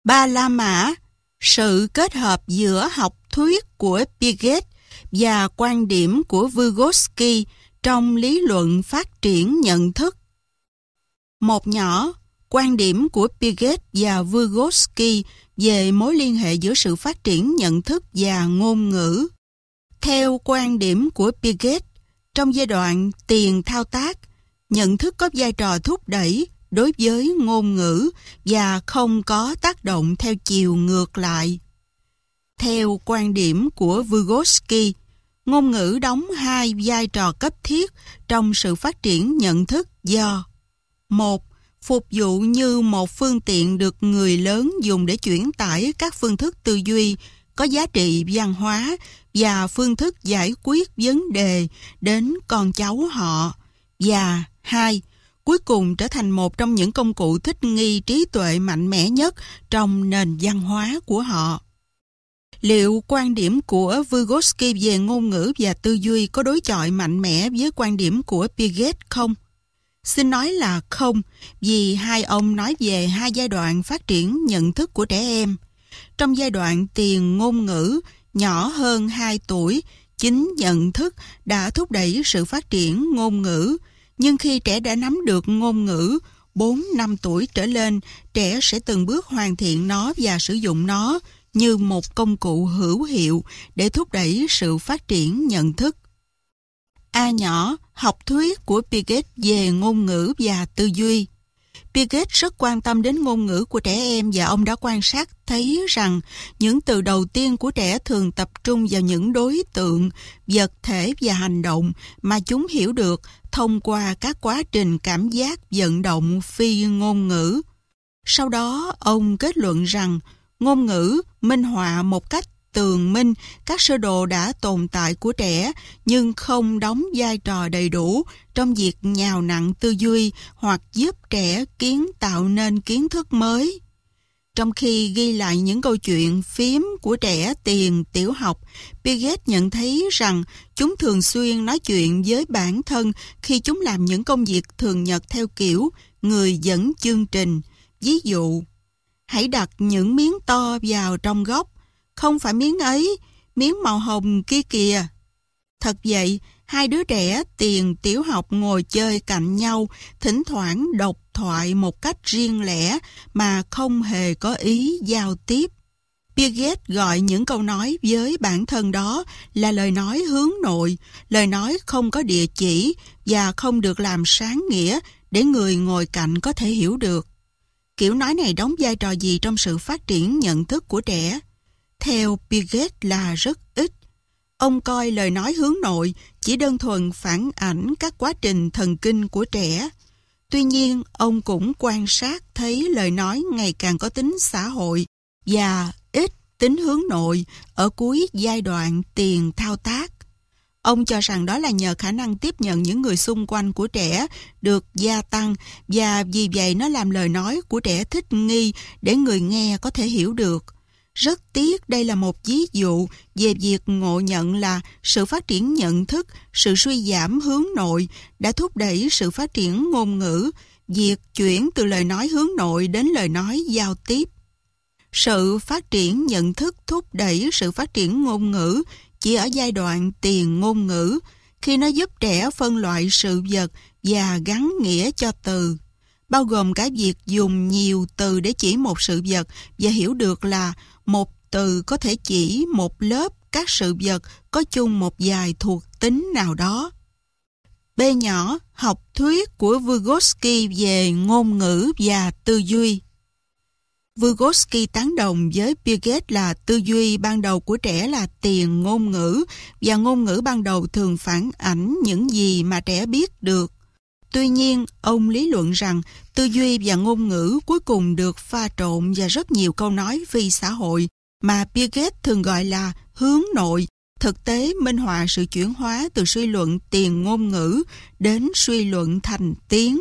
Ba La Mã, sự kết hợp giữa học thuyết của Piaget và quan điểm của Vygotsky trong lý luận phát triển nhận thức. Một nhỏ, quan điểm của Piaget và Vygotsky về mối liên hệ giữa sự phát triển nhận thức và ngôn ngữ. Theo quan điểm của Piaget, trong giai đoạn tiền thao tác, nhận thức có vai trò thúc đẩy đối với ngôn ngữ và không có tác động theo chiều ngược lại. Theo quan điểm của Vygotsky, ngôn ngữ đóng hai vai trò cấp thiết trong sự phát triển nhận thức do: một, phục vụ như một phương tiện được người lớn dùng để chuyển tải các phương thức tư duy có giá trị văn hóa và phương thức giải quyết vấn đề đến con cháu họ. Và hai, cuối cùng trở thành một trong những công cụ thích nghi trí tuệ mạnh mẽ nhất trong nền văn hóa của họ. Liệu quan điểm của Vygotsky về ngôn ngữ và tư duy có đối chọi mạnh mẽ với quan điểm của Piaget không? Xin nói là không, vì hai ông nói về hai giai đoạn phát triển nhận thức của trẻ em. Trong giai đoạn tiền ngôn ngữ, nhỏ hơn 2 tuổi, chính nhận thức đã thúc đẩy sự phát triển ngôn ngữ. Nhưng khi trẻ đã nắm được ngôn ngữ, 4-5 tuổi trở lên, trẻ sẽ từng bước hoàn thiện nó và sử dụng nó như một công cụ hữu hiệu để thúc đẩy sự phát triển nhận thức. A nhỏ, học thuyết của Piaget về ngôn ngữ và tư duy. Piaget rất quan tâm đến ngôn ngữ của trẻ em và ông đã quan sát thấy rằng những từ đầu tiên của trẻ thường tập trung vào những đối tượng, vật thể và hành động mà chúng hiểu được thông qua các quá trình cảm giác vận động phi ngôn ngữ. Sau đó, ông kết luận rằng ngôn ngữ minh họa một cách tường minh các sơ đồ đã tồn tại của trẻ nhưng không đóng vai trò đầy đủ trong việc nhào nặn tư duy hoặc giúp trẻ tạo nên kiến thức mới. Trong khi ghi lại những câu chuyện phím của trẻ tiền tiểu học, Piaget nhận thấy rằng chúng thường xuyên nói chuyện với bản thân khi chúng làm những công việc thường nhật theo kiểu người dẫn chương trình. Ví dụ, hãy đặt những miếng to vào trong góc. Không phải miếng ấy, miếng màu hồng kia kìa. Thật vậy, hai đứa trẻ tiền tiểu học ngồi chơi cạnh nhau, thỉnh thoảng độc thoại một cách riêng lẻ mà không hề có ý giao tiếp. Piaget gọi những câu nói với bản thân đó là lời nói hướng nội, lời nói không có địa chỉ và không được làm sáng nghĩa để người ngồi cạnh có thể hiểu được. Kiểu nói này đóng vai trò gì trong sự phát triển nhận thức của trẻ? Theo Piaget là rất ít. Ông coi lời nói hướng nội chỉ đơn thuần phản ảnh các quá trình thần kinh của trẻ. Tuy nhiên, ông cũng quan sát thấy lời nói ngày càng có tính xã hội và ít tính hướng nội ở cuối giai đoạn tiền thao tác. Ông cho rằng đó là nhờ khả năng tiếp nhận những người xung quanh của trẻ được gia tăng và vì vậy nó làm lời nói của trẻ thích nghi để người nghe có thể hiểu được. Rất tiếc đây là một ví dụ về việc ngộ nhận là sự phát triển nhận thức, sự suy giảm hướng nội đã thúc đẩy sự phát triển ngôn ngữ, việc chuyển từ lời nói hướng nội đến lời nói giao tiếp. Sự phát triển nhận thức thúc đẩy sự phát triển ngôn ngữ chỉ ở giai đoạn tiền ngôn ngữ, khi nó giúp trẻ phân loại sự vật và gắn nghĩa cho từ, bao gồm cả việc dùng nhiều từ để chỉ một sự vật và hiểu được là một từ có thể chỉ một lớp các sự vật có chung một vài thuộc tính nào đó. B nhỏ, học thuyết của Vygotsky về ngôn ngữ và tư duy. Vygotsky tán đồng với Piaget là tư duy ban đầu của trẻ là tiền ngôn ngữ và ngôn ngữ ban đầu thường phản ảnh những gì mà trẻ biết được. Tuy nhiên, ông lý luận rằng tư duy và ngôn ngữ cuối cùng được pha trộn và rất nhiều câu nói phi xã hội mà Piaget thường gọi là hướng nội, thực tế minh họa sự chuyển hóa từ suy luận tiền ngôn ngữ đến suy luận thành tiếng.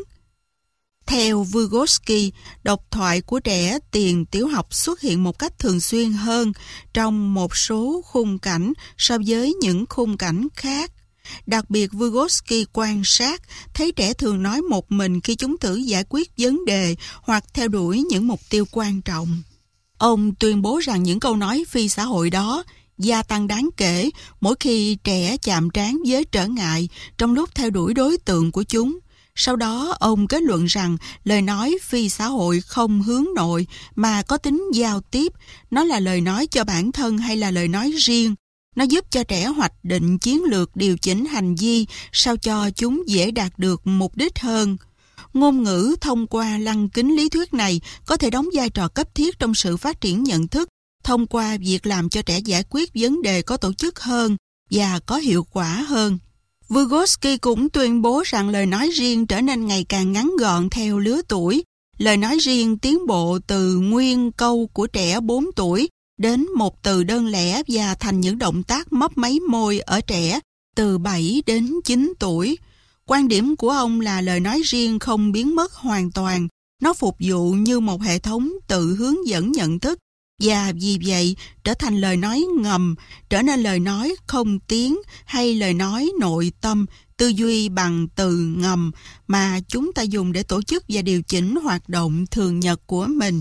Theo Vygotsky, độc thoại của trẻ tiền tiểu học xuất hiện một cách thường xuyên hơn trong một số khung cảnh so với những khung cảnh khác. Đặc biệt, Vygotsky quan sát thấy trẻ thường nói một mình khi chúng thử giải quyết vấn đề hoặc theo đuổi những mục tiêu quan trọng. Ông tuyên bố rằng những câu nói phi xã hội đó gia tăng đáng kể mỗi khi trẻ chạm trán với trở ngại trong lúc theo đuổi đối tượng của chúng. Sau đó, ông kết luận rằng lời nói phi xã hội không hướng nội mà có tính giao tiếp. Nó là lời nói cho bản thân hay là lời nói riêng. Nó giúp cho trẻ hoạch định chiến lược điều chỉnh hành vi sao cho chúng dễ đạt được mục đích hơn. Ngôn ngữ thông qua lăng kính lý thuyết này có thể đóng vai trò cấp thiết trong sự phát triển nhận thức thông qua việc làm cho trẻ giải quyết vấn đề có tổ chức hơn và có hiệu quả hơn. Vygotsky cũng tuyên bố rằng lời nói riêng trở nên ngày càng ngắn gọn theo lứa tuổi. Lời nói riêng tiến bộ từ nguyên câu của trẻ 4 tuổi đến một từ đơn lẻ và thành những động tác mấp máy môi ở trẻ từ 7 đến 9 tuổi. Quan điểm của ông là lời nói riêng không biến mất hoàn toàn. Nó phục vụ như một hệ thống tự hướng dẫn nhận thức và vì vậy trở thành lời nói ngầm, trở nên lời nói không tiếng hay lời nói nội tâm, tư duy bằng từ ngầm mà chúng ta dùng để tổ chức và điều chỉnh hoạt động thường nhật của mình.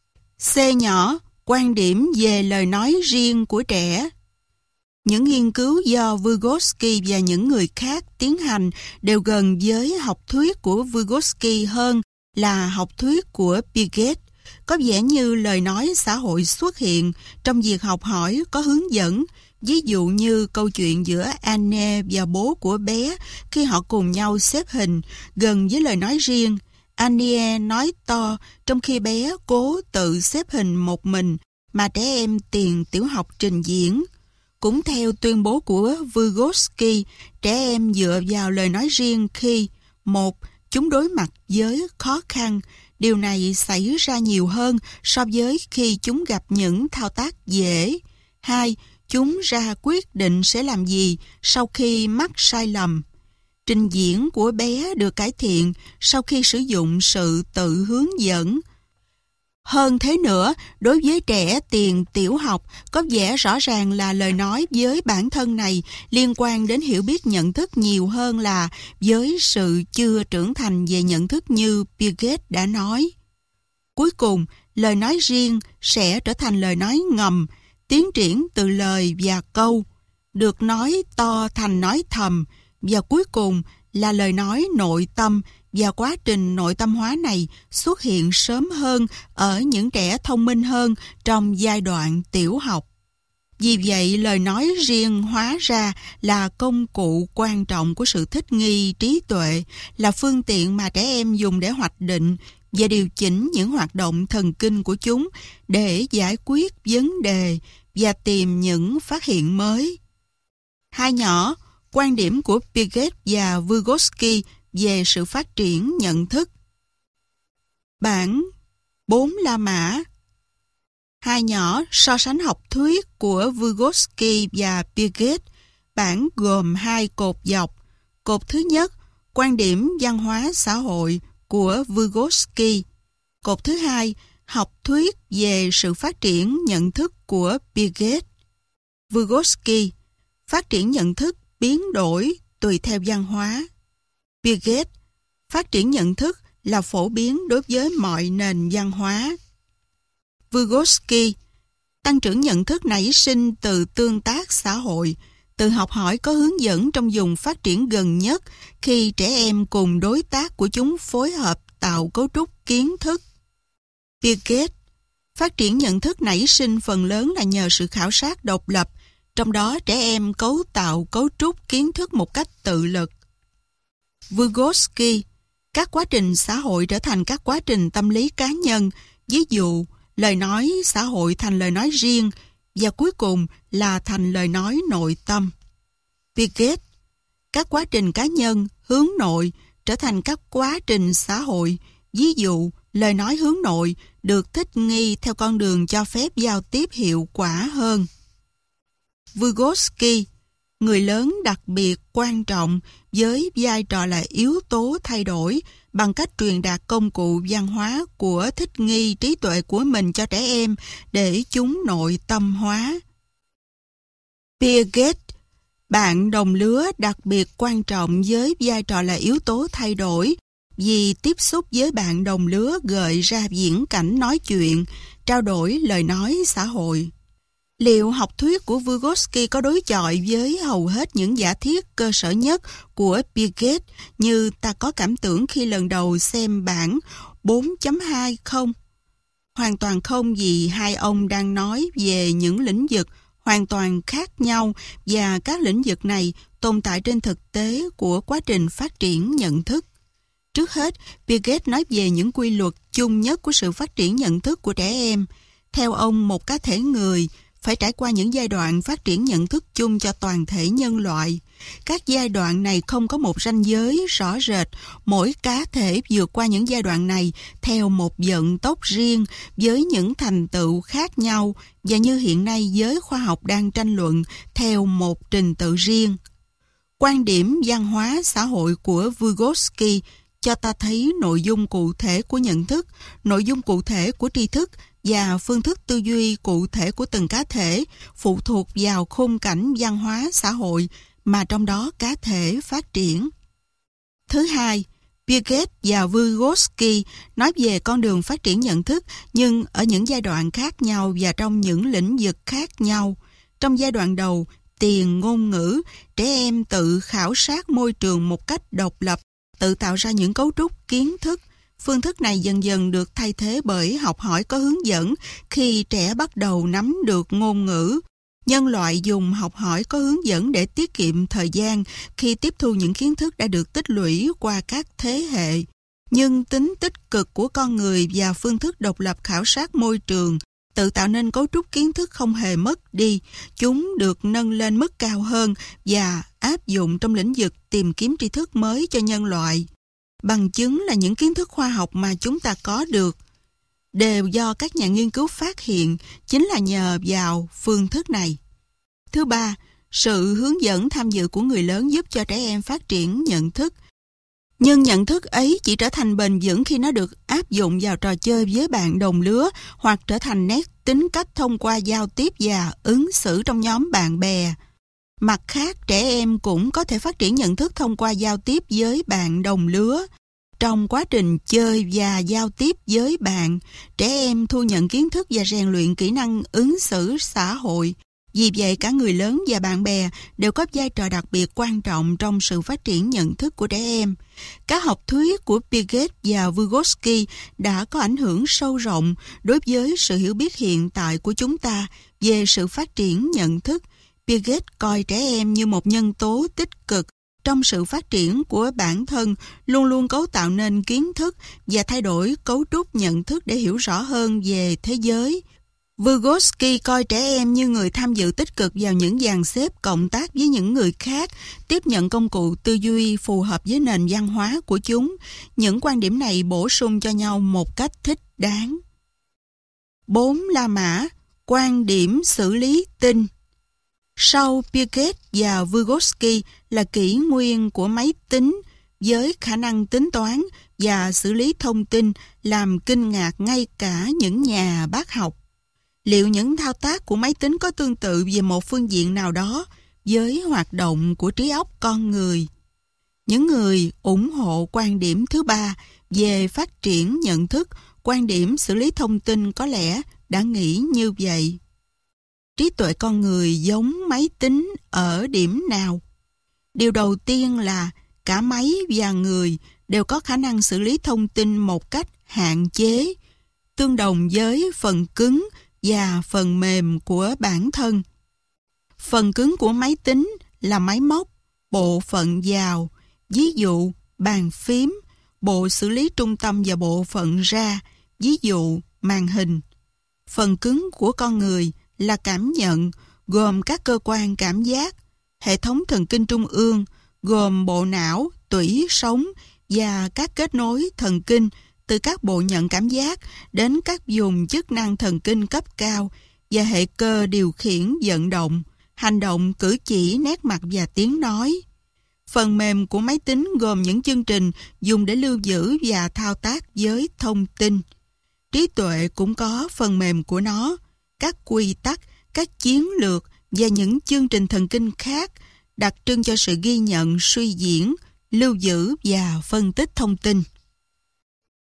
C nhỏ, quan điểm về lời nói riêng của trẻ. Những nghiên cứu do Vygotsky và những người khác tiến hành đều gần với học thuyết của Vygotsky hơn là học thuyết của Piaget. Có vẻ như lời nói xã hội xuất hiện trong việc học hỏi có hướng dẫn, ví dụ như câu chuyện giữa Anne và bố của bé khi họ cùng nhau xếp hình, gần với lời nói riêng. Anne nói to trong khi bé cố tự xếp hình một mình mà trẻ em tiền tiểu học trình diễn. Cũng theo tuyên bố của Vygotsky, trẻ em dựa vào lời nói riêng khi một, chúng đối mặt với khó khăn. Điều này xảy ra nhiều hơn so với khi chúng gặp những thao tác dễ. 2. Chúng ra quyết định sẽ làm gì sau khi mắc sai lầm. Trình diễn của bé được cải thiện sau khi sử dụng sự tự hướng dẫn. Hơn thế nữa, đối với trẻ tiền tiểu học, có vẻ rõ ràng là lời nói với bản thân này liên quan đến hiểu biết nhận thức nhiều hơn là với sự chưa trưởng thành về nhận thức như Piaget đã nói. Cuối cùng, lời nói riêng sẽ trở thành lời nói ngầm, tiến triển từ lời và câu, được nói to thành nói thầm, và cuối cùng là lời nói nội tâm, và quá trình nội tâm hóa này xuất hiện sớm hơn ở những trẻ thông minh hơn trong giai đoạn tiểu học. Vì vậy, lời nói riêng hóa ra là công cụ quan trọng của sự thích nghi trí tuệ, là phương tiện mà trẻ em dùng để hoạch định và điều chỉnh những hoạt động thần kinh của chúng để giải quyết vấn đề và tìm những phát hiện mới. Hai nhỏ, quan điểm của Piaget và Vygotsky về sự phát triển nhận thức. Bản 4 La Mã. Hai nhỏ, so sánh học thuyết của Vygotsky và Piaget. Bản gồm 2 cột dọc. Cột thứ nhất, quan điểm văn hóa xã hội của Vygotsky. Cột thứ hai, học thuyết về sự phát triển nhận thức của Piaget. Vygotsky, phát triển nhận thức biến đổi tùy theo văn hóa. Piaget, phát triển nhận thức là phổ biến đối với mọi nền văn hóa. Vygotsky, tăng trưởng nhận thức nảy sinh từ tương tác xã hội, từ học hỏi có hướng dẫn trong vùng phát triển gần nhất khi trẻ em cùng đối tác của chúng phối hợp tạo cấu trúc kiến thức. Piaget, phát triển nhận thức nảy sinh phần lớn là nhờ sự khảo sát độc lập, trong đó trẻ em cấu tạo cấu trúc kiến thức một cách tự lực. Vygotsky, các quá trình xã hội trở thành các quá trình tâm lý cá nhân, ví dụ lời nói xã hội thành lời nói riêng và cuối cùng là thành lời nói nội tâm. Piaget, các quá trình cá nhân hướng nội trở thành các quá trình xã hội, ví dụ lời nói hướng nội được thích nghi theo con đường cho phép giao tiếp hiệu quả hơn. Vygotsky, người lớn đặc biệt quan trọng với vai trò là yếu tố thay đổi bằng cách truyền đạt công cụ văn hóa của thích nghi trí tuệ của mình cho trẻ em để chúng nội tâm hóa. Piaget, bạn đồng lứa đặc biệt quan trọng với vai trò là yếu tố thay đổi vì tiếp xúc với bạn đồng lứa gợi ra viễn cảnh nói chuyện, trao đổi lời nói xã hội. Liệu học thuyết của Vygotsky có đối chọi với hầu hết những giả thiết cơ sở nhất của Piaget như ta có cảm tưởng khi lần đầu xem bản 4.2 không? Hoàn toàn không, vì hai ông đang nói về những lĩnh vực hoàn toàn khác nhau và các lĩnh vực này tồn tại trên thực tế của quá trình phát triển nhận thức. Trước hết, Piaget nói về những quy luật chung nhất của sự phát triển nhận thức của trẻ em. Theo ông, một cá thể người phải trải qua những giai đoạn phát triển nhận thức chung cho toàn thể nhân loại. Các giai đoạn này không có một ranh giới rõ rệt, mỗi cá thể vượt qua những giai đoạn này theo một vận tốc riêng với những thành tựu khác nhau, và như hiện nay giới khoa học đang tranh luận theo một trình tự riêng. Quan điểm văn hóa xã hội của Vygotsky cho ta thấy nội dung cụ thể của nhận thức, nội dung cụ thể của tri thức và phương thức tư duy cụ thể của từng cá thể phụ thuộc vào khung cảnh văn hóa xã hội mà trong đó cá thể phát triển. Thứ hai, Piaget và Vygotsky nói về con đường phát triển nhận thức nhưng ở những giai đoạn khác nhau và trong những lĩnh vực khác nhau. Trong giai đoạn đầu, tiền ngôn ngữ, trẻ em tự khảo sát môi trường một cách độc lập, tự tạo ra những cấu trúc kiến thức. Phương thức này dần dần được thay thế bởi học hỏi có hướng dẫn khi trẻ bắt đầu nắm được ngôn ngữ. Nhân loại dùng học hỏi có hướng dẫn để tiết kiệm thời gian khi tiếp thu những kiến thức đã được tích lũy qua các thế hệ. Nhưng tính tích cực của con người và phương thức độc lập khảo sát môi trường tự tạo nên cấu trúc kiến thức không hề mất đi. Chúng được nâng lên mức cao hơn và áp dụng trong lĩnh vực tìm kiếm tri thức mới cho nhân loại. Bằng chứng là những kiến thức khoa học mà chúng ta có được đều do các nhà nghiên cứu phát hiện, chính là nhờ vào phương thức này. Thứ ba, sự hướng dẫn tham dự của người lớn giúp cho trẻ em phát triển nhận thức. Nhưng nhận thức ấy chỉ trở thành bền vững khi nó được áp dụng vào trò chơi với bạn đồng lứa hoặc trở thành nét tính cách thông qua giao tiếp và ứng xử trong nhóm bạn bè. Mặt khác, trẻ em cũng có thể phát triển nhận thức thông qua giao tiếp với bạn đồng lứa. Trong quá trình chơi và giao tiếp với bạn, trẻ em thu nhận kiến thức và rèn luyện kỹ năng ứng xử xã hội. Vì vậy, cả người lớn và bạn bè đều có vai trò đặc biệt quan trọng trong sự phát triển nhận thức của trẻ em. Các học thuyết của Piaget và Vygotsky đã có ảnh hưởng sâu rộng đối với sự hiểu biết hiện tại của chúng ta về sự phát triển nhận thức. Piaget coi trẻ em như một nhân tố tích cực trong sự phát triển của bản thân, luôn luôn cấu tạo nên kiến thức và thay đổi cấu trúc nhận thức để hiểu rõ hơn về thế giới. Vygotsky coi trẻ em như người tham dự tích cực vào những dàn xếp cộng tác với những người khác, tiếp nhận công cụ tư duy phù hợp với nền văn hóa của chúng. Những quan điểm này bổ sung cho nhau một cách thích đáng. 4. La Mã, quan điểm xử lý tin. Sau Piaget và Vygotsky là kỷ nguyên của máy tính với khả năng tính toán và xử lý thông tin làm kinh ngạc ngay cả những nhà bác học. Liệu những thao tác của máy tính có tương tự về một phương diện nào đó với hoạt động của trí óc con người? Những người ủng hộ quan điểm thứ ba về phát triển nhận thức, quan điểm xử lý thông tin có lẽ đã nghĩ như vậy. Trí tuệ con người giống máy tính ở điểm nào? Điều đầu tiên là cả máy và người đều có khả năng xử lý thông tin một cách hạn chế, tương đồng với phần cứng và phần mềm của bản thân. Phần cứng của máy tính là máy móc, bộ phận vào, ví dụ bàn phím, bộ xử lý trung tâm và bộ phận ra, ví dụ màn hình. Phần cứng của con người là cảm nhận, gồm các cơ quan cảm giác, hệ thống thần kinh trung ương, gồm bộ não, tủy sống và các kết nối thần kinh từ các bộ nhận cảm giác đến các vùng chức năng thần kinh cấp cao và hệ cơ điều khiển vận động, hành động, cử chỉ, nét mặt và tiếng nói. Phần mềm của máy tính gồm những chương trình dùng để lưu giữ và thao tác với thông tin. Trí tuệ cũng có phần mềm của nó, các quy tắc, các chiến lược và những chương trình thần kinh khác đặc trưng cho sự ghi nhận, suy diễn, lưu giữ và phân tích thông tin.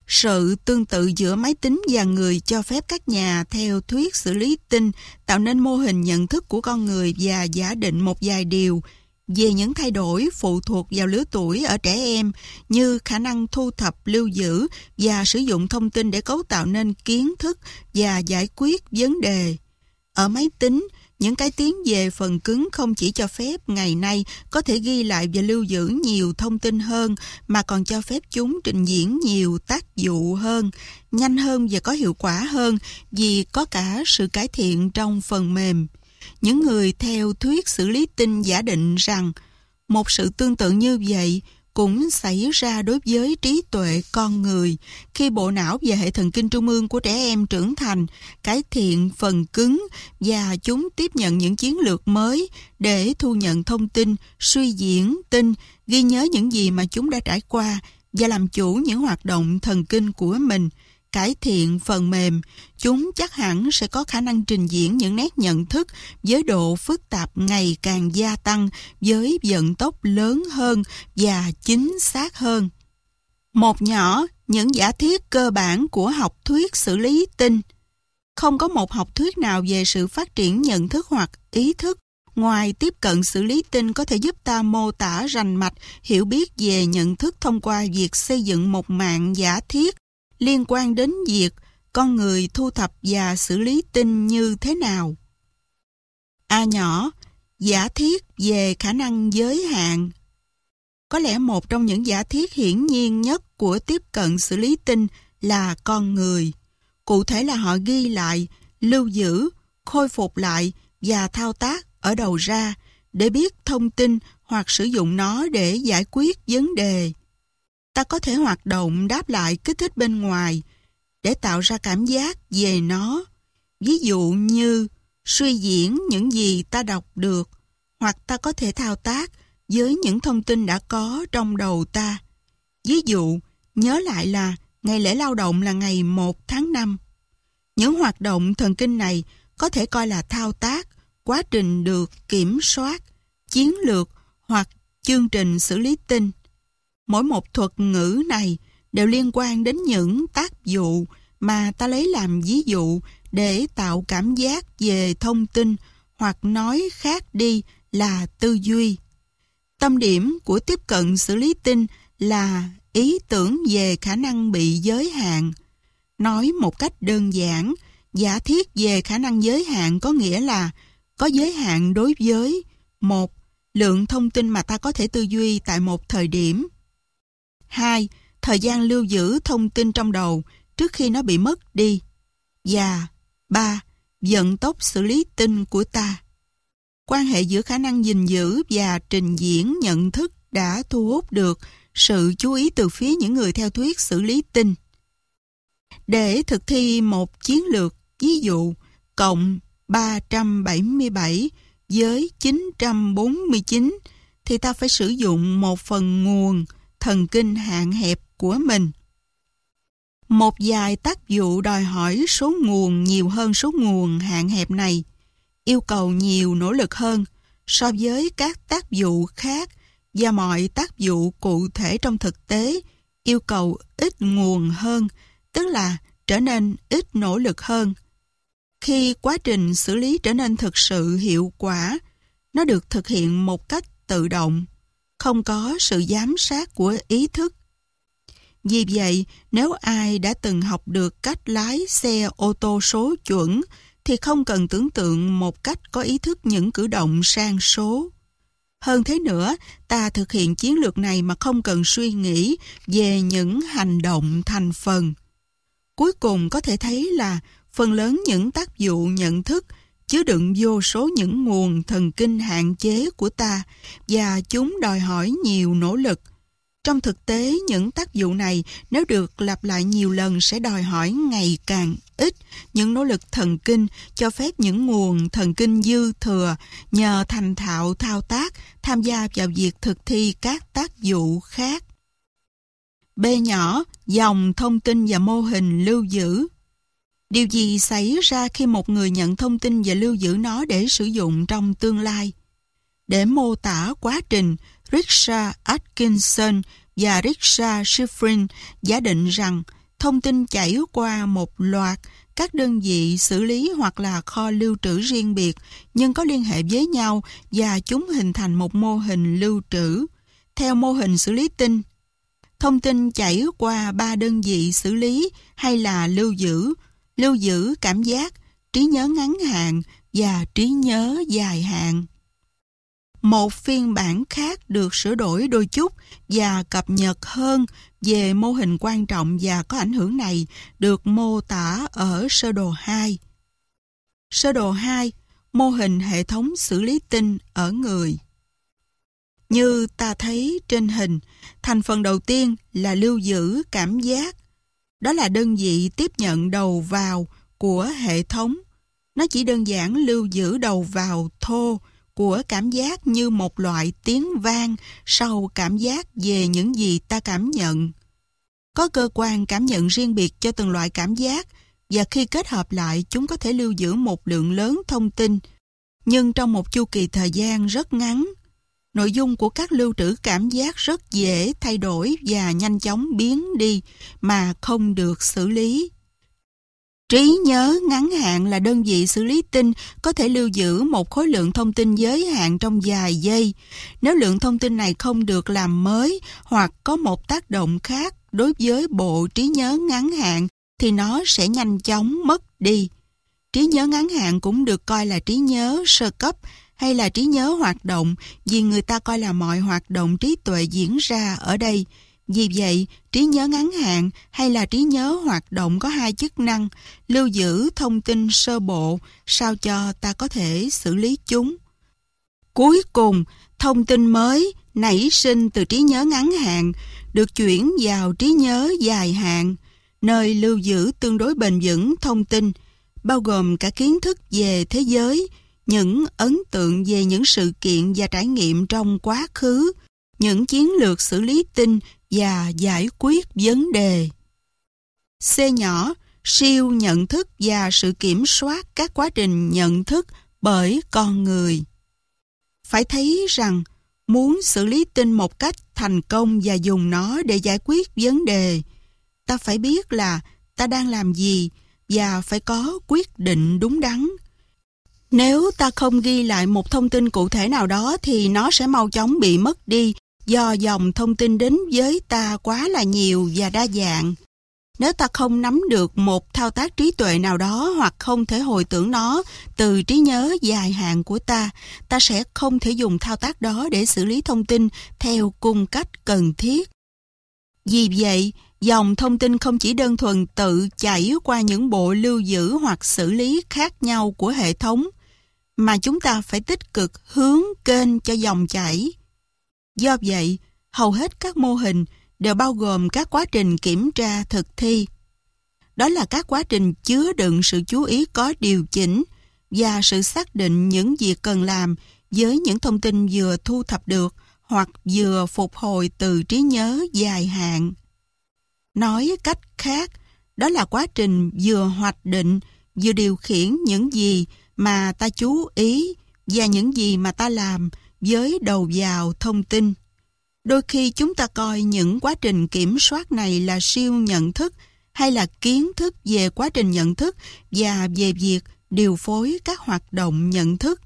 Sự tương tự giữa máy tính và người cho phép các nhà theo thuyết xử lý tinh tạo nên mô hình nhận thức của con người và giả định một vài điều về những thay đổi phụ thuộc vào lứa tuổi ở trẻ em, như khả năng thu thập, lưu giữ và sử dụng thông tin để cấu tạo nên kiến thức và giải quyết vấn đề. Ở máy tính, những cái tiến về phần cứng không chỉ cho phép ngày nay có thể ghi lại và lưu giữ nhiều thông tin hơn, mà còn cho phép chúng trình diễn nhiều tác vụ hơn, nhanh hơn và có hiệu quả hơn, vì có cả sự cải thiện trong phần mềm. Những người theo thuyết xử lý tinh giả định rằng một sự tương tự như vậy cũng xảy ra đối với trí tuệ con người khi bộ não và hệ thần kinh trung ương của trẻ em trưởng thành, cải thiện phần cứng và chúng tiếp nhận những chiến lược mới để thu nhận thông tin, suy diễn tin, ghi nhớ những gì mà chúng đã trải qua và làm chủ những hoạt động thần kinh của mình. Cải thiện phần mềm, chúng chắc hẳn sẽ có khả năng trình diễn những nét nhận thức với độ phức tạp ngày càng gia tăng, với vận tốc lớn hơn và chính xác hơn. Một nhỏ, những giả thiết cơ bản của học thuyết xử lý tinh. Không có một học thuyết nào về sự phát triển nhận thức hoặc ý thức ngoài tiếp cận xử lý tinh có thể giúp ta mô tả rành mạch hiểu biết về nhận thức thông qua việc xây dựng một mạng giả thiết liên quan đến việc con người thu thập và xử lý tin như thế nào. A nhỏ, giả thiết về khả năng giới hạn. Có lẽ một trong những giả thiết hiển nhiên nhất của tiếp cận xử lý tin là con người. Cụ thể là họ ghi lại, lưu giữ, khôi phục lại và thao tác ở đầu ra để biết thông tin hoặc sử dụng nó để giải quyết vấn đề. Ta có thể hoạt động đáp lại kích thích bên ngoài để tạo ra cảm giác về nó. Ví dụ như suy diễn những gì ta đọc được, hoặc ta có thể thao tác với những thông tin đã có trong đầu ta. Ví dụ, nhớ lại là ngày lễ lao động là ngày 1 tháng 5. Những hoạt động thần kinh này có thể coi là thao tác, quá trình được kiểm soát, chiến lược hoặc chương trình xử lý tin. Mỗi một thuật ngữ này đều liên quan đến những tác vụ mà ta lấy làm ví dụ để tạo cảm giác về thông tin, hoặc nói khác đi là tư duy. Tâm điểm của tiếp cận xử lý tin là ý tưởng về khả năng bị giới hạn. Nói một cách đơn giản, giả thiết về khả năng giới hạn có nghĩa là có giới hạn đối với một, lượng thông tin mà ta có thể tư duy tại một thời điểm. 2. Thời gian lưu giữ thông tin trong đầu trước khi nó bị mất đi. Và 3. Vận tốc xử lý tin của ta. Quan hệ giữa khả năng gìn giữ và trình diễn nhận thức đã thu hút được sự chú ý từ phía những người theo thuyết xử lý tin. Để thực thi một chiến lược, ví dụ cộng 377 với 949, thì ta phải sử dụng một phần nguồn thần kinh hạn hẹp của mình. Một vài tác vụ đòi hỏi số nguồn nhiều hơn số nguồn hạn hẹp này, yêu cầu nhiều nỗ lực hơn so với các tác vụ khác, và mọi tác vụ cụ thể trong thực tế yêu cầu ít nguồn hơn, tức là trở nên ít nỗ lực hơn. Khi quá trình xử lý trở nên thực sự hiệu quả, nó được thực hiện một cách tự động, không có sự giám sát của ý thức. Vì vậy, nếu ai đã từng học được cách lái xe ô tô số chuẩn, thì không cần tưởng tượng một cách có ý thức những cử động sang số. Hơn thế nữa, ta thực hiện chiến lược này mà không cần suy nghĩ về những hành động thành phần. Cuối cùng có thể thấy là phần lớn những tác vụ nhận thức chứa đựng vô số những nguồn thần kinh hạn chế của ta, và chúng đòi hỏi nhiều nỗ lực. Trong thực tế, những tác vụ này nếu được lặp lại nhiều lần sẽ đòi hỏi ngày càng ít những nỗ lực thần kinh, cho phép những nguồn thần kinh dư thừa nhờ thành thạo thao tác tham gia vào việc thực thi các tác vụ khác. B nhỏ, dòng thông tin và mô hình lưu giữ. Điều gì xảy ra khi một người nhận thông tin và lưu giữ nó để sử dụng trong tương lai? Để mô tả quá trình, Richard Atkinson và Richard Shifrin giả định rằng thông tin chảy qua một loạt các đơn vị xử lý hoặc là kho lưu trữ riêng biệt nhưng có liên hệ với nhau và chúng hình thành một mô hình lưu trữ. Theo mô hình xử lý tinh, thông tin chảy qua 3 đơn vị xử lý hay là lưu giữ cảm giác, trí nhớ ngắn hạn và trí nhớ dài hạn. Một phiên bản khác được sửa đổi đôi chút và cập nhật hơn về mô hình quan trọng và có ảnh hưởng này được mô tả ở sơ đồ 2. Sơ đồ 2, mô hình hệ thống xử lý tinh ở người. Như ta thấy trên hình, thành phần đầu tiên là lưu giữ cảm giác. Đó là đơn vị tiếp nhận đầu vào của hệ thống. Nó chỉ đơn giản lưu giữ đầu vào thô của cảm giác như một loại tiếng vang sau cảm giác về những gì ta cảm nhận. Có cơ quan cảm nhận riêng biệt cho từng loại cảm giác và khi kết hợp lại chúng có thể lưu giữ một lượng lớn thông tin, nhưng trong một chu kỳ thời gian rất ngắn. Nội dung của các lưu trữ cảm giác rất dễ thay đổi và nhanh chóng biến đi mà không được xử lý. Trí nhớ ngắn hạn là đơn vị xử lý tinh có thể lưu giữ một khối lượng thông tin giới hạn trong vài giây. Nếu lượng thông tin này không được làm mới hoặc có một tác động khác đối với bộ trí nhớ ngắn hạn thì nó sẽ nhanh chóng mất đi. Trí nhớ ngắn hạn cũng được coi là trí nhớ sơ cấp hay là trí nhớ hoạt động vì người ta coi là mọi hoạt động trí tuệ diễn ra ở đây. Vì vậy, trí nhớ ngắn hạn hay là trí nhớ hoạt động có hai chức năng, lưu giữ thông tin sơ bộ sao cho ta có thể xử lý chúng. Cuối cùng, thông tin mới nảy sinh từ trí nhớ ngắn hạn được chuyển vào trí nhớ dài hạn, nơi lưu giữ tương đối bền vững thông tin, bao gồm cả kiến thức về thế giới, những ấn tượng về những sự kiện và trải nghiệm trong quá khứ, những chiến lược xử lý tinh và giải quyết vấn đề. C nhỏ, siêu nhận thức và sự kiểm soát các quá trình nhận thức bởi con người. Phải thấy rằng, muốn xử lý tinh một cách thành công và dùng nó để giải quyết vấn đề, ta phải biết là ta đang làm gì và phải có quyết định đúng đắn. Nếu ta không ghi lại một thông tin cụ thể nào đó thì nó sẽ mau chóng bị mất đi do dòng thông tin đến với ta quá là nhiều và đa dạng. Nếu ta không nắm được một thao tác trí tuệ nào đó hoặc không thể hồi tưởng nó từ trí nhớ dài hạn của ta, ta sẽ không thể dùng thao tác đó để xử lý thông tin theo cung cách cần thiết. Vì vậy, dòng thông tin không chỉ đơn thuần tự chảy qua những bộ lưu giữ hoặc xử lý khác nhau của hệ thống, mà chúng ta phải tích cực hướng kênh cho dòng chảy. Do vậy, hầu hết các mô hình đều bao gồm các quá trình kiểm tra thực thi. Đó là các quá trình chứa đựng sự chú ý có điều chỉnh và sự xác định những việc cần làm với những thông tin vừa thu thập được hoặc vừa phục hồi từ trí nhớ dài hạn. Nói cách khác, đó là quá trình vừa hoạch định, vừa điều khiển những gì mà ta chú ý và những gì mà ta làm với đầu vào thông tin. Đôi khi chúng ta coi những quá trình kiểm soát này là siêu nhận thức hay là kiến thức về quá trình nhận thức và về việc điều phối các hoạt động nhận thức.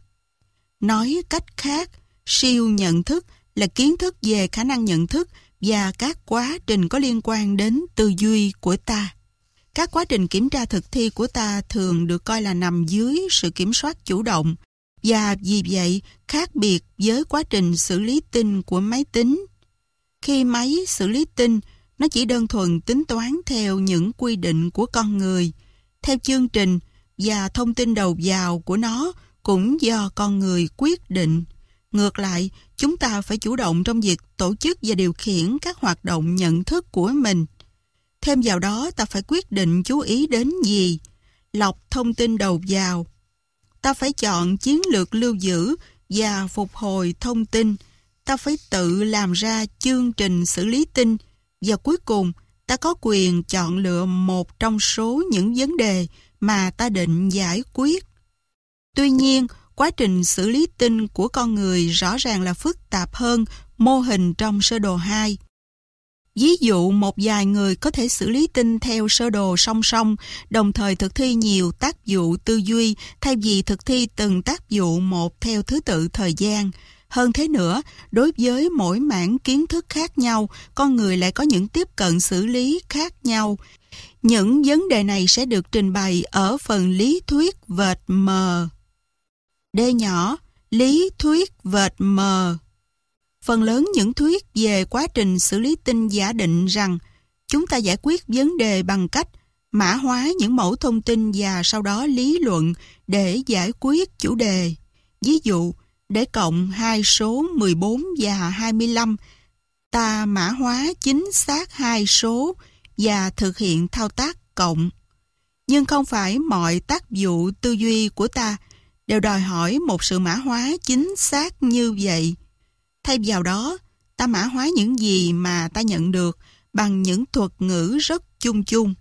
Nói cách khác, siêu nhận thức là kiến thức về khả năng nhận thức và các quá trình có liên quan đến tư duy của ta. Các quá trình kiểm tra thực thi của ta thường được coi là nằm dưới sự kiểm soát chủ động và vì vậy khác biệt với quá trình xử lý tinh của máy tính. Khi máy xử lý tinh, nó chỉ đơn thuần tính toán theo những quy định của con người, theo chương trình và thông tin đầu vào của nó cũng do con người quyết định. Ngược lại, chúng ta phải chủ động trong việc tổ chức và điều khiển các hoạt động nhận thức của mình. Thêm vào đó, ta phải quyết định chú ý đến gì, lọc thông tin đầu vào. Ta phải chọn chiến lược lưu giữ và phục hồi thông tin. Ta phải tự làm ra chương trình xử lý tinh và cuối cùng ta có quyền chọn lựa một trong số những vấn đề mà ta định giải quyết. Tuy nhiên, quá trình xử lý tinh của con người rõ ràng là phức tạp hơn mô hình trong sơ đồ 2. Ví dụ, một vài người có thể xử lý tin theo sơ đồ song song, đồng thời thực thi nhiều tác vụ tư duy thay vì thực thi từng tác vụ một theo thứ tự thời gian. Hơn thế nữa, đối với mỗi mảng kiến thức khác nhau, con người lại có những tiếp cận xử lý khác nhau. Những vấn đề này sẽ được trình bày ở phần lý thuyết vệt mờ. D nhỏ, lý thuyết vệt mờ. Phần lớn những thuyết về quá trình xử lý tin giả định rằng chúng ta giải quyết vấn đề bằng cách mã hóa những mẫu thông tin và sau đó lý luận để giải quyết chủ đề. Ví dụ, để cộng hai số 14 và 25, ta mã hóa chính xác hai số và thực hiện thao tác cộng. Nhưng không phải mọi tác vụ tư duy của ta đều đòi hỏi một sự mã hóa chính xác như vậy. Thay vào đó, ta mã hóa những gì mà ta nhận được bằng những thuật ngữ rất chung chung.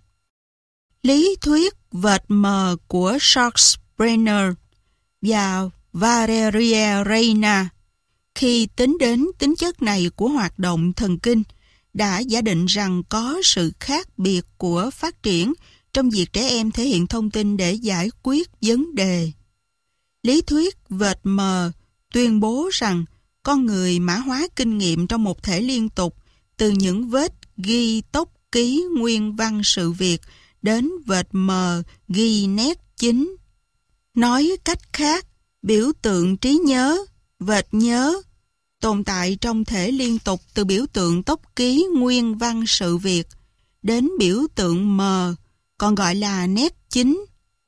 Lý thuyết vệt mờ của Charles Brenner và Valeria Reina, khi tính đến tính chất này của hoạt động thần kinh, đã giả định rằng có sự khác biệt của phát triển trong việc trẻ em thể hiện thông tin để giải quyết vấn đề. Lý thuyết vệt mờ tuyên bố rằng con người mã hóa kinh nghiệm trong một thể liên tục từ những vết ghi tốc ký nguyên văn sự việc đến vệt mờ ghi nét chính. Nói cách khác, biểu tượng trí nhớ, vệt nhớ, tồn tại trong thể liên tục từ biểu tượng tốc ký nguyên văn sự việc đến biểu tượng mờ, còn gọi là nét chính.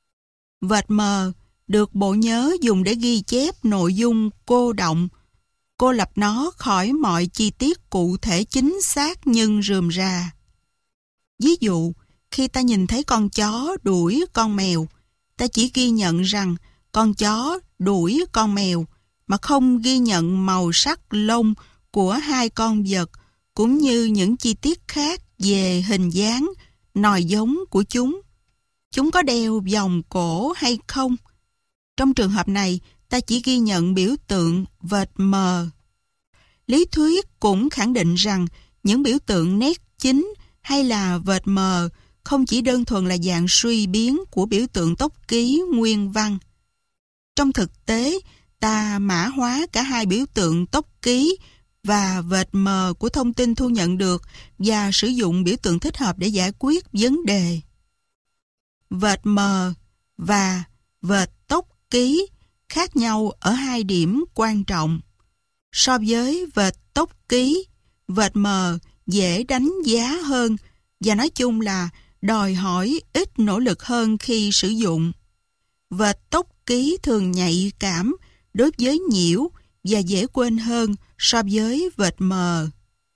Vệt mờ được bộ nhớ dùng để ghi chép nội dung cô động, cô lập nó khỏi mọi chi tiết cụ thể chính xác nhưng rườm rà. Ví dụ, khi ta nhìn thấy con chó đuổi con mèo, ta chỉ ghi nhận rằng con chó đuổi con mèo, mà không ghi nhận màu sắc lông của hai con vật, cũng như những chi tiết khác về hình dáng, nòi giống của chúng. Chúng có đeo vòng cổ hay không? Trong trường hợp này, ta chỉ ghi nhận biểu tượng vệt mờ. Lý thuyết cũng khẳng định rằng những biểu tượng nét chính hay là vệt mờ không chỉ đơn thuần là dạng suy biến của biểu tượng tốc ký nguyên văn. Trong thực tế, ta mã hóa cả hai biểu tượng tốc ký và vệt mờ của thông tin thu nhận được và sử dụng biểu tượng thích hợp để giải quyết vấn đề. Vệt mờ và vệt tốc ký khác nhau ở hai điểm quan trọng. So với vệt tốc ký, vệt mờ dễ đánh giá hơn và nói chung là đòi hỏi ít nỗ lực hơn khi sử dụng. Vệt tốc ký thường nhạy cảm đối với nhiễu và dễ quên hơn so với vệt mờ.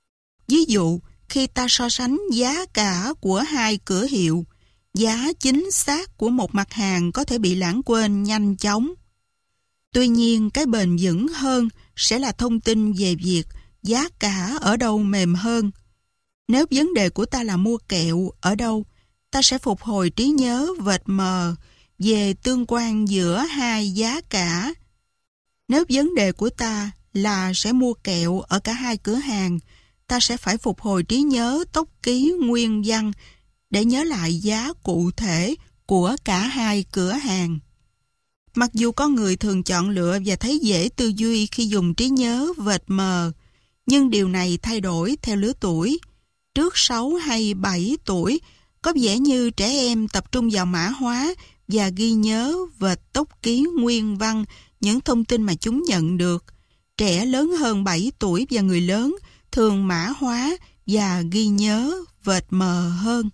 Ví dụ, khi ta so sánh giá cả của hai cửa hiệu, giá chính xác của một mặt hàng có thể bị lãng quên nhanh chóng. Tuy nhiên, cái bền vững hơn sẽ là thông tin về việc giá cả ở đâu mềm hơn. Nếu vấn đề của ta là mua kẹo ở đâu, ta sẽ phục hồi trí nhớ vệt mờ về tương quan giữa hai giá cả. Nếu vấn đề của ta là sẽ mua kẹo ở cả hai cửa hàng, ta sẽ phải phục hồi trí nhớ tốc ký nguyên văn để nhớ lại giá cụ thể của cả hai cửa hàng. Mặc dù con người thường chọn lựa và thấy dễ tư duy khi dùng trí nhớ vệt mờ, nhưng điều này thay đổi theo lứa tuổi. Trước 6 hay 7 tuổi, có vẻ như trẻ em tập trung vào mã hóa và ghi nhớ vệt tốc ký nguyên văn những thông tin mà chúng nhận được. Trẻ lớn hơn 7 tuổi và người lớn thường mã hóa và ghi nhớ vệt mờ hơn.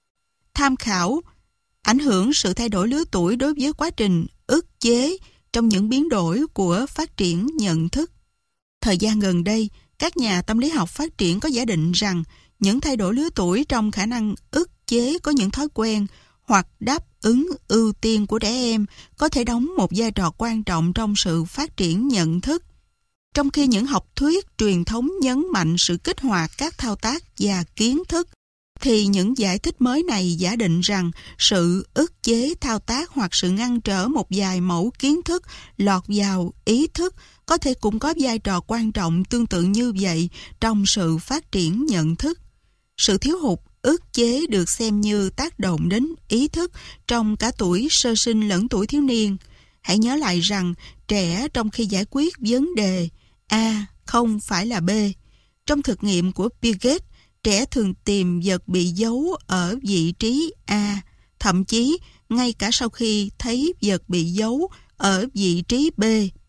Tham khảo ảnh hưởng sự thay đổi lứa tuổi đối với quá trình ức chế trong những biến đổi của phát triển nhận thức. Thời gian gần đây, các nhà tâm lý học phát triển có giả định rằng những thay đổi lứa tuổi trong khả năng ức chế có những thói quen hoặc đáp ứng ưu tiên của trẻ em có thể đóng một vai trò quan trọng trong sự phát triển nhận thức. Trong khi những học thuyết truyền thống nhấn mạnh sự kích hoạt các thao tác và kiến thức, thì những giải thích mới này giả định rằng sự ức chế thao tác hoặc sự ngăn trở một vài mẫu kiến thức lọt vào ý thức có thể cũng có vai trò quan trọng tương tự như vậy trong sự phát triển nhận thức. Sự thiếu hụt ức chế được xem như tác động đến ý thức trong cả tuổi sơ sinh lẫn tuổi thiếu niên. Hãy nhớ lại rằng trẻ trong khi giải quyết vấn đề A không phải là B. Trong thực nghiệm của Piaget, trẻ thường tìm vật bị giấu ở vị trí A, thậm chí ngay cả sau khi thấy vật bị giấu ở vị trí B.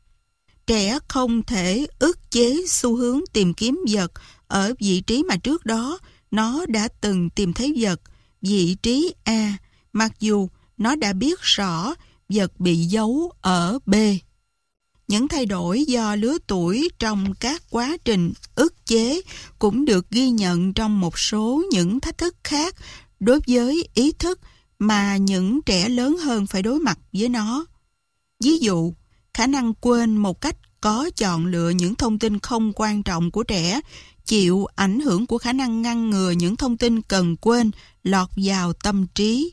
Trẻ không thể ức chế xu hướng tìm kiếm vật ở vị trí mà trước đó nó đã từng tìm thấy vật, vị trí A, mặc dù nó đã biết rõ vật bị giấu ở B. Những thay đổi do lứa tuổi trong các quá trình ức chế cũng được ghi nhận trong một số những thách thức khác đối với ý thức mà những trẻ lớn hơn phải đối mặt với nó. Ví dụ, khả năng quên một cách có chọn lựa những thông tin không quan trọng của trẻ chịu ảnh hưởng của khả năng ngăn ngừa những thông tin cần quên lọt vào tâm trí.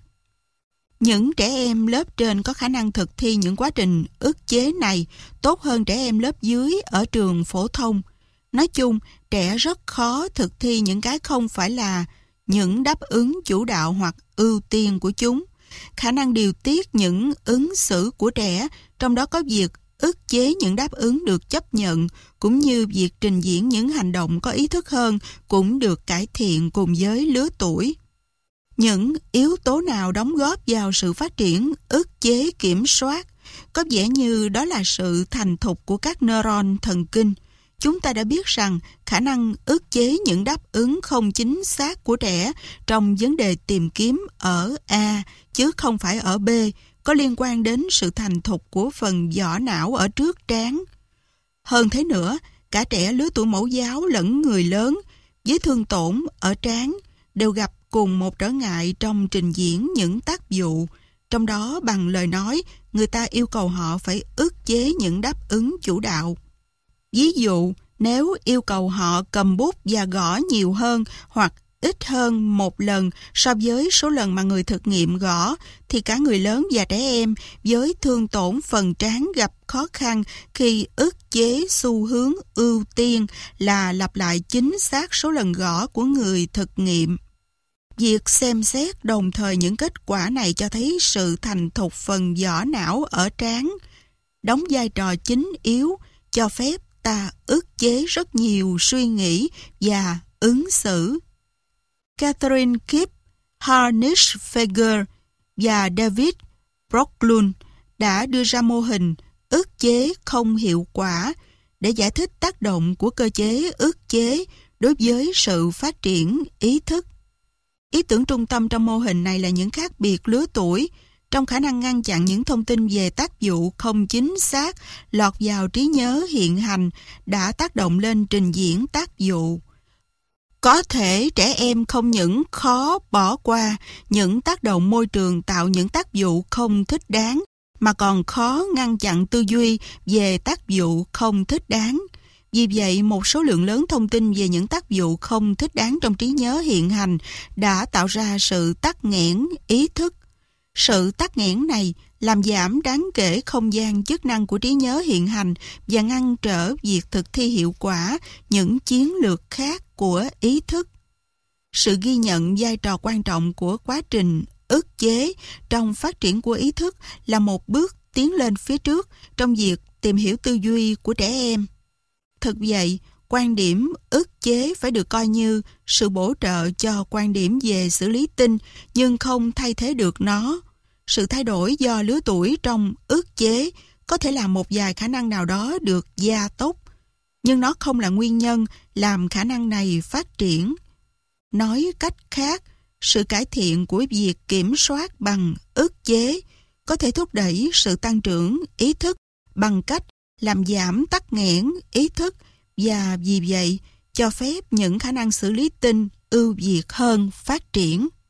Những trẻ em lớp trên có khả năng thực thi những quá trình ức chế này tốt hơn trẻ em lớp dưới ở trường phổ thông. Nói chung, trẻ rất khó thực thi những cái không phải là những đáp ứng chủ đạo hoặc ưu tiên của chúng. Khả năng điều tiết những ứng xử của trẻ, trong đó có việc ức chế những đáp ứng được chấp nhận, cũng như việc trình diễn những hành động có ý thức hơn, cũng được cải thiện cùng với lứa tuổi. Những yếu tố nào đóng góp vào sự phát triển ức chế kiểm soát? Có vẻ như đó là sự thành thục của các neuron thần kinh. Chúng ta đã biết rằng khả năng ức chế những đáp ứng không chính xác của trẻ trong vấn đề tìm kiếm ở A chứ không phải ở B có liên quan đến sự thành thục của phần vỏ não ở trước trán. Hơn thế nữa, cả trẻ lứa tuổi mẫu giáo lẫn người lớn với thương tổn ở trán đều gặp cùng một trở ngại trong trình diễn những tác vụ. Trong đó, bằng lời nói, người ta yêu cầu họ phải ức chế những đáp ứng chủ đạo. Ví dụ, nếu yêu cầu họ cầm bút và gõ nhiều hơn hoặc ít hơn một lần so với số lần mà người thực nghiệm gõ, thì cả người lớn và trẻ em với thương tổn phần trán gặp khó khăn khi ức chế xu hướng ưu tiên là lặp lại chính xác số lần gõ của người thực nghiệm. Việc xem xét đồng thời những kết quả này cho thấy sự thành thục phần vỏ não ở trán đóng vai trò chính yếu, cho phép ta ức chế rất nhiều suy nghĩ và ứng xử. Catherine Kipp, Harnish Feger và David Brocklund đã đưa ra mô hình ức chế không hiệu quả để giải thích tác động của cơ chế ức chế đối với sự phát triển ý thức. Ý tưởng trung tâm trong mô hình này là những khác biệt lứa tuổi trong khả năng ngăn chặn những thông tin về tác vụ không chính xác lọt vào trí nhớ hiện hành đã tác động lên trình diễn tác vụ. Có thể trẻ em không những khó bỏ qua những tác động môi trường tạo những tác vụ không thích đáng, mà còn khó ngăn chặn tư duy về tác vụ không thích đáng. Vì vậy, một số lượng lớn thông tin về những tác vụ không thích đáng trong trí nhớ hiện hành đã tạo ra sự tắc nghẽn ý thức. Sự tắc nghẽn này làm giảm đáng kể không gian chức năng của trí nhớ hiện hành và ngăn trở việc thực thi hiệu quả những chiến lược khác của ý thức. Sự ghi nhận vai trò quan trọng của quá trình ức chế trong phát triển của ý thức là một bước tiến lên phía trước trong việc tìm hiểu tư duy của trẻ em. Thực vậy, quan điểm ức chế phải được coi như sự bổ trợ cho quan điểm về xử lý tin, nhưng không thay thế được nó. Sự thay đổi do lứa tuổi trong ức chế có thể làm một vài khả năng nào đó được gia tốc, nhưng nó không là nguyên nhân làm khả năng này phát triển. Nói cách khác, sự cải thiện của việc kiểm soát bằng ức chế có thể thúc đẩy sự tăng trưởng ý thức bằng cách làm giảm tắc nghẽn ý thức và vì vậy cho phép những khả năng xử lý tin ưu việt hơn phát triển.